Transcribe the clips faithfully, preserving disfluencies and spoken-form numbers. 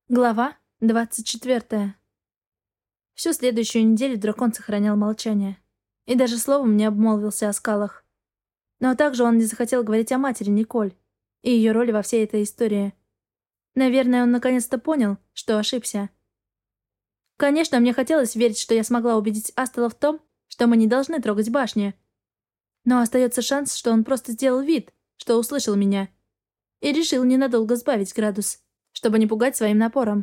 Глава двадцать четвёртая. Всю следующую неделю дракон сохранял молчание. И даже словом не обмолвился о скалах. Но также он не захотел говорить о матери Николь и ее роли во всей этой истории. Наверное, он наконец-то понял, что ошибся. Конечно, мне хотелось верить, что я смогла убедить Астела в том, что мы не должны трогать башни. Но остается шанс, что он просто сделал вид, что услышал меня, и решил ненадолго сбавить градус, чтобы не пугать своим напором.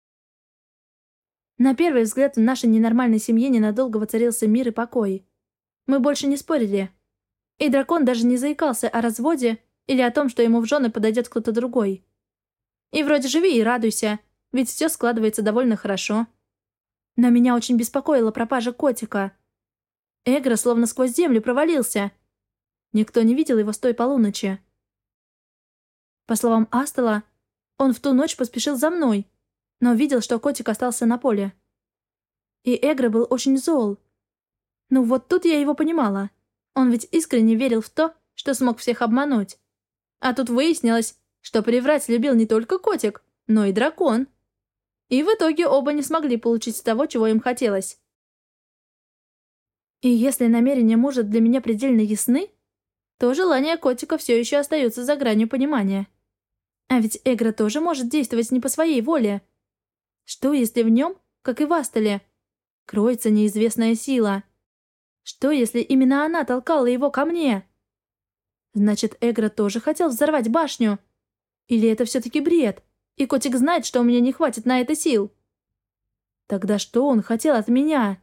На первый взгляд в нашей ненормальной семье ненадолго воцарился мир и покой. Мы больше не спорили. И дракон даже не заикался о разводе или о том, что ему в жены подойдет кто-то другой. И вроде живи и радуйся, ведь все складывается довольно хорошо. Но меня очень беспокоила пропажа котика. Эгра словно сквозь землю провалился. Никто не видел его с той полуночи. По словам Астела, он в ту ночь поспешил за мной, но видел, что котик остался на поле. И Эгра был очень зол. Ну вот тут я его понимала. Он ведь искренне верил в то, что смог всех обмануть. А тут выяснилось, что приврать любил не только котик, но и дракон. И в итоге оба не смогли получить того, чего им хотелось. И если намерения мужа для меня предельно ясны, то желания котика все еще остаются за гранью понимания. А ведь Эгра тоже может действовать не по своей воле. Что, если в нем, как и в Астеле, кроется неизвестная сила? Что, если именно она толкала его ко мне? Значит, Эгра тоже хотел взорвать башню? Или это все-таки бред, и котик знает, что у меня не хватит на это сил? Тогда что он хотел от меня?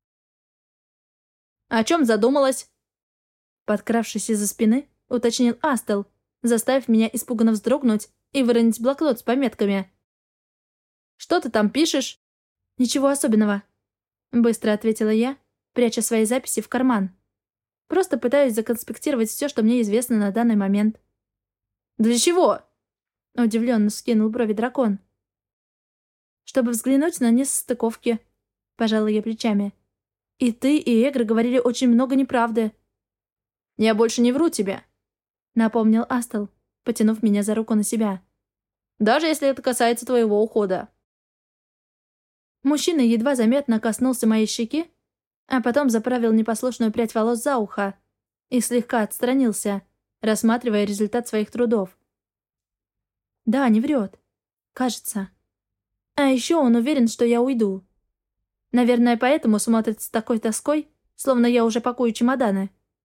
«О чем задумалась?» Подкравшись из-за спины, уточнил Астел, заставив меня испуганно вздрогнуть и выронить блокнот с пометками. «Что ты там пишешь?» «Ничего особенного», — быстро ответила я, пряча свои записи в карман. «Просто пытаюсь законспектировать все, что мне известно на данный момент». «Для чего?» — удивленно вскинул брови дракон. «Чтобы взглянуть на несостыковки», — пожала я плечами. «И ты, и Эгра говорили очень много неправды». «Я больше не вру тебе», — напомнил Астел, потянув меня за руку на себя. «Даже если это касается твоего ухода». Мужчина едва заметно коснулся моей щеки, а потом заправил непослушную прядь волос за ухо и слегка отстранился, рассматривая результат своих трудов. Да, не врет. Кажется. А еще он уверен, что я уйду. Наверное, поэтому смотрит с такой тоской, словно я уже пакую чемоданы.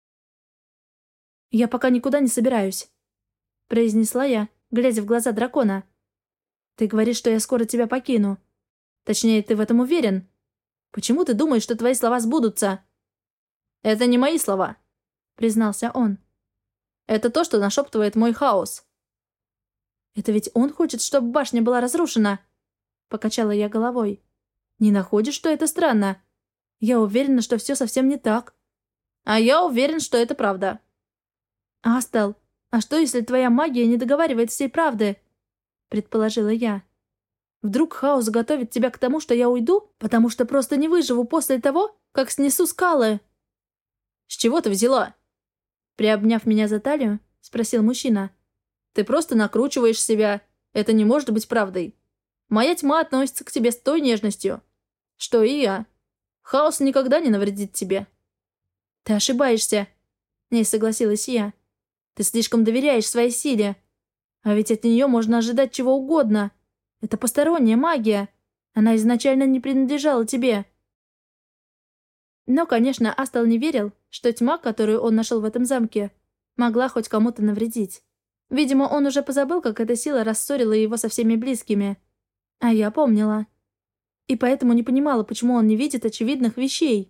«Я пока никуда не собираюсь», — произнесла я, глядя в глаза дракона. «Ты говоришь, что я скоро тебя покину. Точнее, ты в этом уверен? Почему ты думаешь, что твои слова сбудутся?» «Это не мои слова», — признался он. «Это то, что нашептывает мой хаос». «Это ведь он хочет, чтобы башня была разрушена?» — покачала я головой. «Не находишь, что это странно? Я уверена, что все совсем не так». «А я уверен, что это правда». «Астел, а что, если твоя магия не договаривает всей правды?» — предположила я. «Вдруг хаос готовит тебя к тому, что я уйду, потому что просто не выживу после того, как снесу скалы?» «С чего ты взяла?» Приобняв меня за талию, спросил мужчина. «Ты просто накручиваешь себя. Это не может быть правдой. Моя тьма относится к тебе с той нежностью, что и я. Хаос никогда не навредит тебе». «Ты ошибаешься», — не согласилась я. «Ты слишком доверяешь своей силе. А ведь от нее можно ожидать чего угодно. Это посторонняя магия. Она изначально не принадлежала тебе». Но, конечно, Астел не верил, что тьма, которую он нашел в этом замке, могла хоть кому-то навредить. Видимо, он уже позабыл, как эта сила рассорила его со всеми близкими. А я помнила. И поэтому не понимала, почему он не видит очевидных вещей.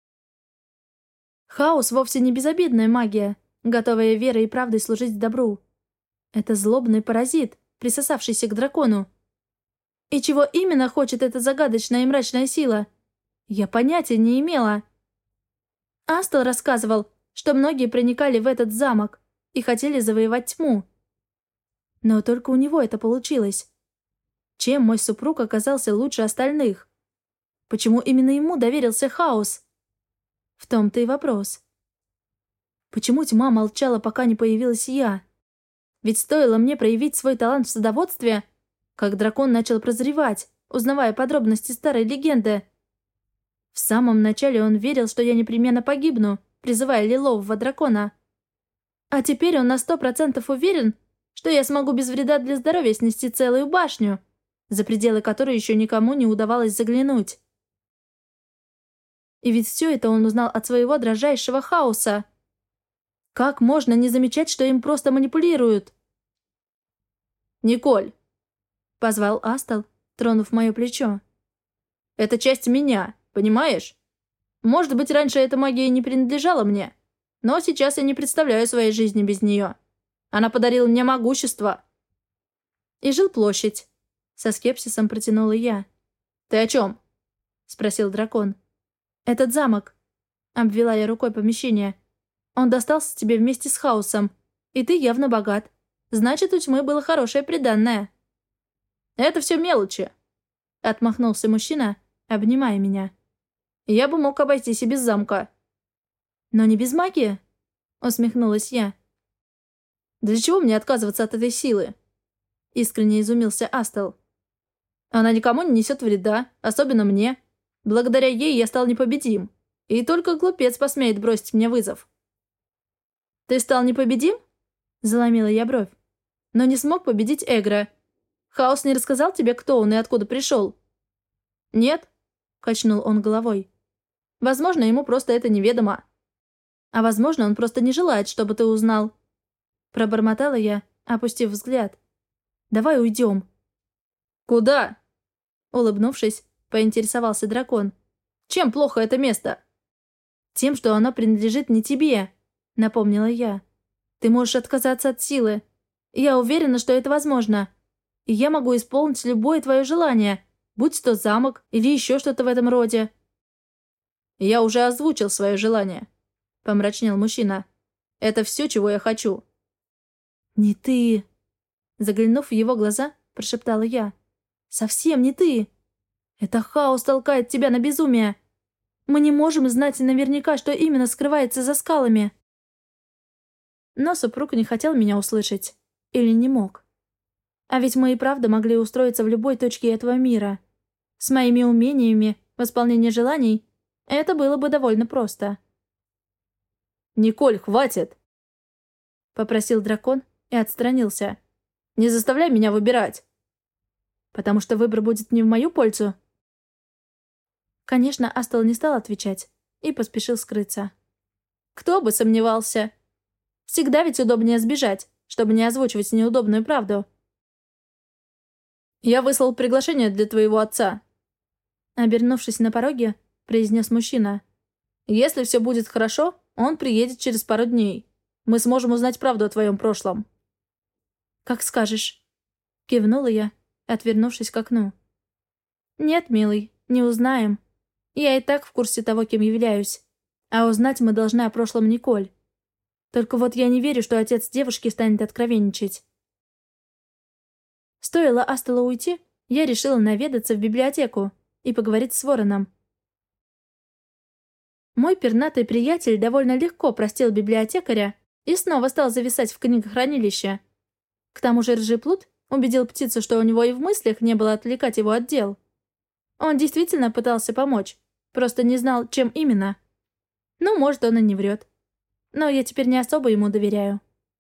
Хаос вовсе не безобидная магия, готовая верой и правдой служить добру. Это злобный паразит, присосавшийся к дракону. И чего именно хочет эта загадочная и мрачная сила, я понятия не имела. Астел рассказывал, что многие проникали в этот замок и хотели завоевать тьму. Но только у него это получилось. Чем мой супруг оказался лучше остальных? Почему именно ему доверился хаос? В том-то и вопрос. Почему тьма молчала, пока не появилась я? Ведь стоило мне проявить свой талант в садоводстве, как дракон начал прозревать, узнавая подробности старой легенды. В самом начале он верил, что я непременно погибну, призывая лилового дракона. А теперь он на сто процентов уверен, что я смогу без вреда для здоровья снести целую башню, за пределы которой еще никому не удавалось заглянуть. И ведь все это он узнал от своего дрожайшего хаоса. Как можно не замечать, что им просто манипулируют? «Николь!» — позвал Астал, тронув мое плечо. «Это часть меня, понимаешь? Может быть, раньше эта магия не принадлежала мне, но сейчас я не представляю своей жизни без нее. Она подарила мне могущество». «И жилплощадь», — со скепсисом протянула я. «Ты о чем?» — спросил дракон. «Этот замок», — обвела я рукой помещение. «Он достался тебе вместе с хаосом, и ты явно богат. Значит, у тьмы было хорошее приданное». «Это все мелочи», — отмахнулся мужчина, обнимая меня. «Я бы мог обойтись и без замка». «Но не без магии», — усмехнулась я. «Для чего мне отказываться от этой силы?» — искренне изумился Астел. «Она никому не несет вреда, особенно мне. Благодаря ей я стал непобедим, и только глупец посмеет бросить мне вызов». «Ты стал непобедим?» — заломила я бровь. «Но не смог победить Эгра. Хаос не рассказал тебе, кто он и откуда пришел?» «Нет», — качнул он головой. «Возможно, ему просто это неведомо. А возможно, он просто не желает, чтобы ты узнал». Пробормотала я, опустив взгляд. «Давай уйдем». «Куда?» Улыбнувшись, поинтересовался дракон. «Чем плохо это место?» «Тем, что оно принадлежит не тебе», — напомнила я. «Ты можешь отказаться от силы. Я уверена, что это возможно. И я могу исполнить любое твое желание, будь то замок или еще что-то в этом роде». «Я уже озвучил свое желание», — помрачнел мужчина. «Это все, чего я хочу». «Не ты!» Заглянув в его глаза, прошептала я. «Совсем не ты! Это хаос толкает тебя на безумие! Мы не можем знать наверняка, что именно скрывается за скалами!» Но супруг не хотел меня услышать. Или не мог. А ведь мы и правда могли устроиться в любой точке этого мира. С моими умениями в исполнении желаний это было бы довольно просто. «Николь, хватит!» — попросил дракон и отстранился. «Не заставляй меня выбирать!» «Потому что выбор будет не в мою пользу?» Конечно, Астал не стал отвечать и поспешил скрыться. «Кто бы сомневался! Всегда ведь удобнее сбежать, чтобы не озвучивать неудобную правду». «Я выслал приглашение для твоего отца», — обернувшись на пороге, произнес мужчина. «Если все будет хорошо, он приедет через пару дней. Мы сможем узнать правду о твоем прошлом». «Как скажешь», — кивнула я, отвернувшись к окну. «Нет, милый, не узнаем. Я и так в курсе того, кем являюсь. А узнать мы должны о прошлом Николь. Только вот я не верю, что отец девушки станет откровенничать». Стоило Астелу уйти, я решила наведаться в библиотеку и поговорить с Вороном. Мой пернатый приятель довольно легко простил библиотекаря и снова стал зависать в книгохранилище. К тому же рыжий убедил птицу, что у него и в мыслях не было отвлекать его от дел. Он действительно пытался помочь, просто не знал, чем именно. Ну, может, он и не врет. Но я теперь не особо ему доверяю.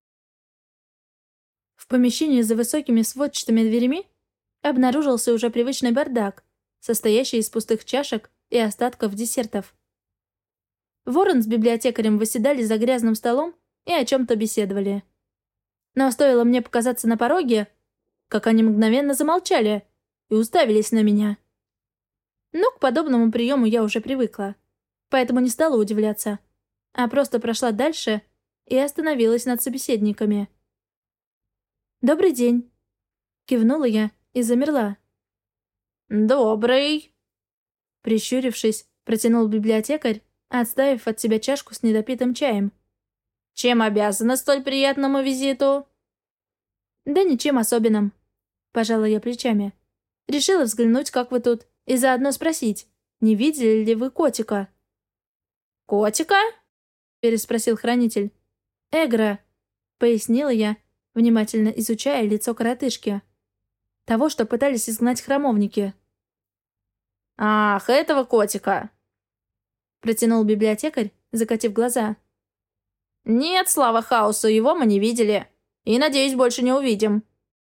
В помещении за высокими сводчатыми дверями обнаружился уже привычный бардак, состоящий из пустых чашек и остатков десертов. Ворон с библиотекарем восседали за грязным столом и о чем-то беседовали. Но стоило мне показаться на пороге, как они мгновенно замолчали и уставились на меня. Но к подобному приему я уже привыкла, поэтому не стала удивляться, а просто прошла дальше и остановилась над собеседниками. «Добрый день», — кивнула я и замерла. «Добрый», — прищурившись, протянул библиотекарь, отставив от себя чашку с недопитым чаем. «Чем обязана столь приятному визиту?» «Да ничем особенным», — пожала я плечами. «Решила взглянуть, как вы тут, и заодно спросить, не видели ли вы котика?» «Котика?» — переспросил хранитель. «Эгра», — пояснила я, внимательно изучая лицо коротышки. Того, что пытались изгнать храмовники. «Ах, этого котика!» Протянул библиотекарь, закатив глаза. «Нет, слава хаосу, его мы не видели. И, надеюсь, больше не увидим».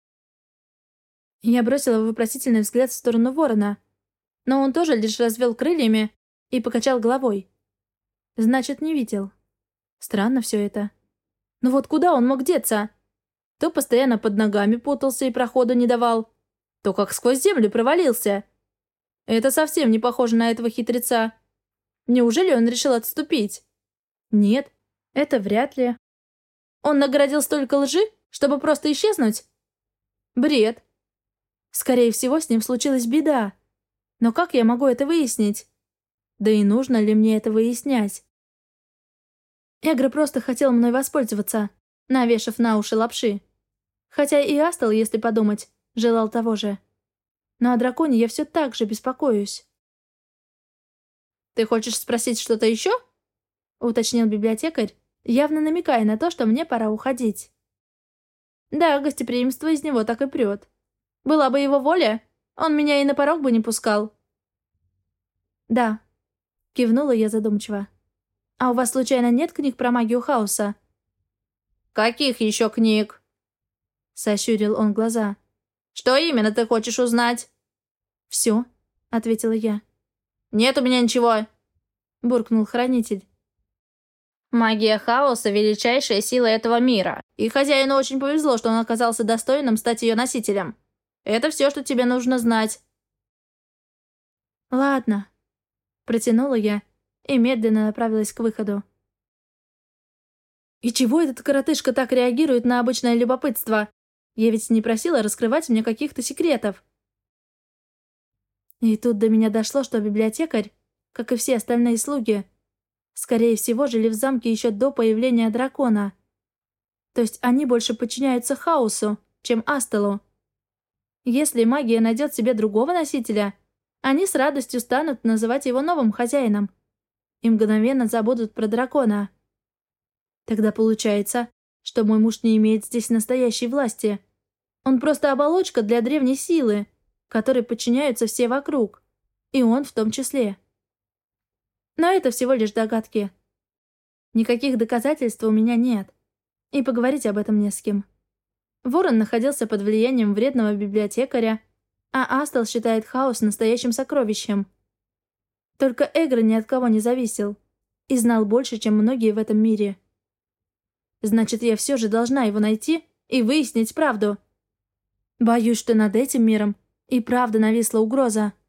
Я бросила вопросительный взгляд в сторону ворона, но он тоже лишь развел крыльями и покачал головой. Значит, не видел. Странно все это. Но вот куда он мог деться? То постоянно под ногами путался и прохода не давал, то как сквозь землю провалился. Это совсем не похоже на этого хитреца. Неужели он решил отступить? Нет, это вряд ли. Он наградил столько лжи, чтобы просто исчезнуть? Бред. Скорее всего, с ним случилась беда. Но как я могу это выяснить? Да и нужно ли мне это выяснять? Эгра просто хотел мной воспользоваться, навешав на уши лапши. Хотя и Астал, если подумать, желал того же. Но о драконе я все так же беспокоюсь. «Ты хочешь спросить что-то еще?» — уточнил библиотекарь, явно намекая на то, что мне пора уходить. Да, гостеприимство из него так и прет. Была бы его воля, он меня и на порог бы не пускал. «Да», — кивнула я задумчиво. «А у вас, случайно, нет книг про магию хаоса?» «Каких еще книг?» — сощурил он глаза. «Что именно ты хочешь узнать?» «Все», — ответила я. «Нет у меня ничего», — буркнул хранитель. «Магия хаоса — величайшая сила этого мира, и хозяину очень повезло, что он оказался достойным стать ее носителем. Это все, что тебе нужно знать». «Ладно», — протянула я и медленно направилась к выходу. И чего этот коротышка так реагирует на обычное любопытство? Я ведь не просила раскрывать мне каких-то секретов. И тут до меня дошло, что библиотекарь, как и все остальные слуги, скорее всего, жили в замке еще до появления дракона. То есть они больше подчиняются хаосу, чем Астелу. Если магия найдет себе другого носителя, они с радостью станут называть его новым хозяином и мгновенно забудут про дракона. Тогда получается, что мой муж не имеет здесь настоящей власти. Он просто оболочка для древней силы, которой подчиняются все вокруг, и он в том числе. Но это всего лишь догадки. Никаких доказательств у меня нет, и поговорить об этом не с кем. Ворон находился под влиянием вредного библиотекаря, а Астал считает хаос настоящим сокровищем. Только Эгра ни от кого не зависел и знал больше, чем многие в этом мире. Значит, я все же должна его найти и выяснить правду. Боюсь, что над этим миром и правда нависла угроза.